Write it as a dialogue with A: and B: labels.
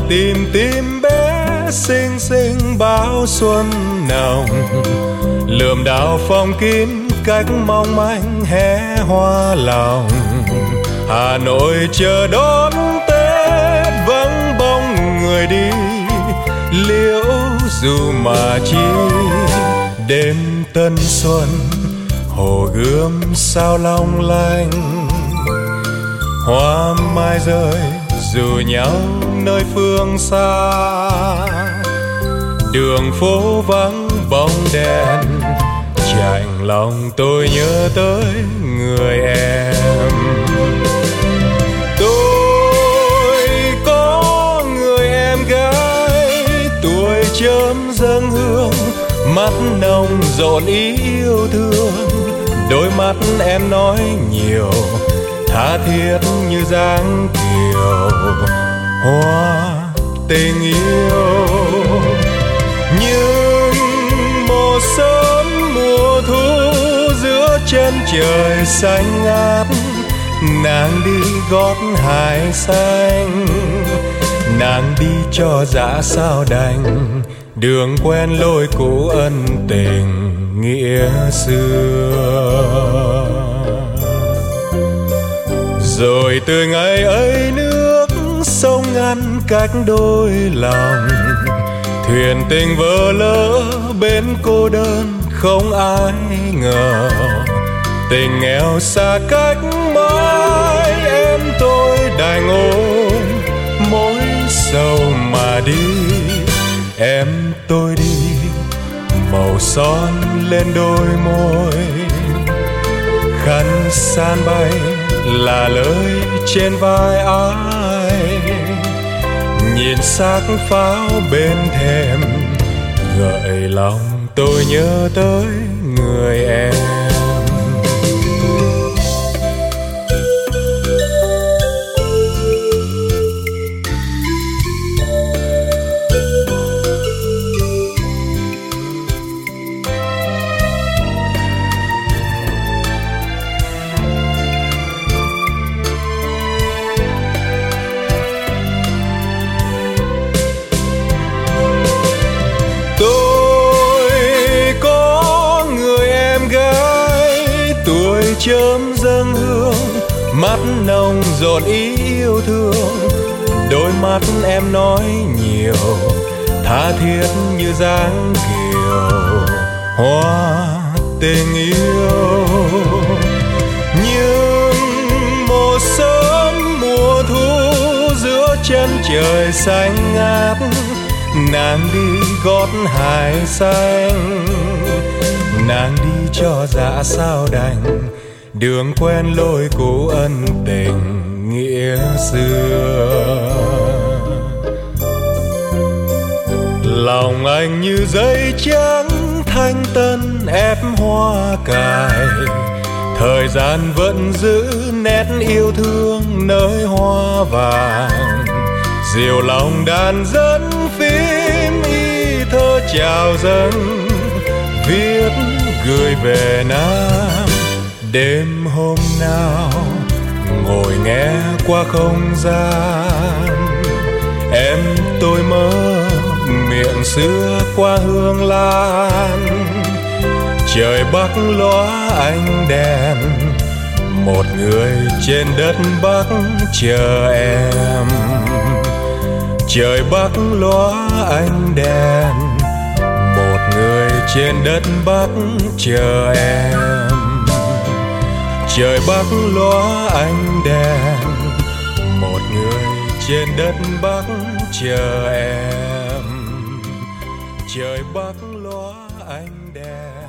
A: tìm tim bé xinh xinh báo xuân nồng, lượm đào phong kín cách mong manh hé hoa lòng. Hà Nội chờ đón Tết vắng bóng người đi, liễu dù mà chi đêm tân xuân hồ gươm sao long lanh. Hoa mai rơi dù nhau nơi phương xa, đường phố vắng bóng đèn, chạnh lòng tôi nhớ tới người em. Tôi có người em gái tuổi chớm dâng hương, mắt nồng rộn ý yêu thương, đôi mắt em nói nhiều tha thiết như dáng kiều hoa tình yêu. Nhưng một sớm mùa thu giữa chân trời xanh ngát, nàng đi gót hải xanh, nàng đi cho dã sao đành, đường quen lối cũ ân tình nghĩa xưa. Rồi từ ngày ấy nước sông ngăn cách đôi lòng, thuyền tình vỡ lỡ bên cô đơn không ai ngờ. Tình nghèo xa cách mãi em tôi đành ôm mối sầu mà đi. Em tôi đi màu son lên đôi môi, khăn san bay là lời trên vai ai. Nhìn xác pháo bên thềm gợi lòng tôi nhớ tới người em. Chớm dâng hương, mắt nồng rộn ý yêu thương, đôi mắt em nói nhiều tha thiết như dáng kiều hoa tình yêu. Nhưng một sớm mùa thu giữa chân trời xanh ngát, nàng đi gót hải xanh, nàng đi cho dã sao đành, đường quen lối cũ ân tình nghĩa xưa. Lòng anh như giấy trắng thanh tân ép hoa cài, thời gian vẫn giữ nét yêu thương nơi hoa vàng. Diều lòng đàn dẫn phím y thơ chào dâng, viết gửi về Nam. Đêm hôm nào ngồi nghe qua không gian, em tôi mơ miệng xưa qua hương lan. Trời Bắc lóa ánh đèn, một người trên đất Bắc chờ em. Trời Bắc lóa ánh đèn, một người trên đất Bắc chờ em. Trời Bắc lóa ánh đèn, một người trên đất Bắc chờ em. Trời Bắc lóa ánh đèn.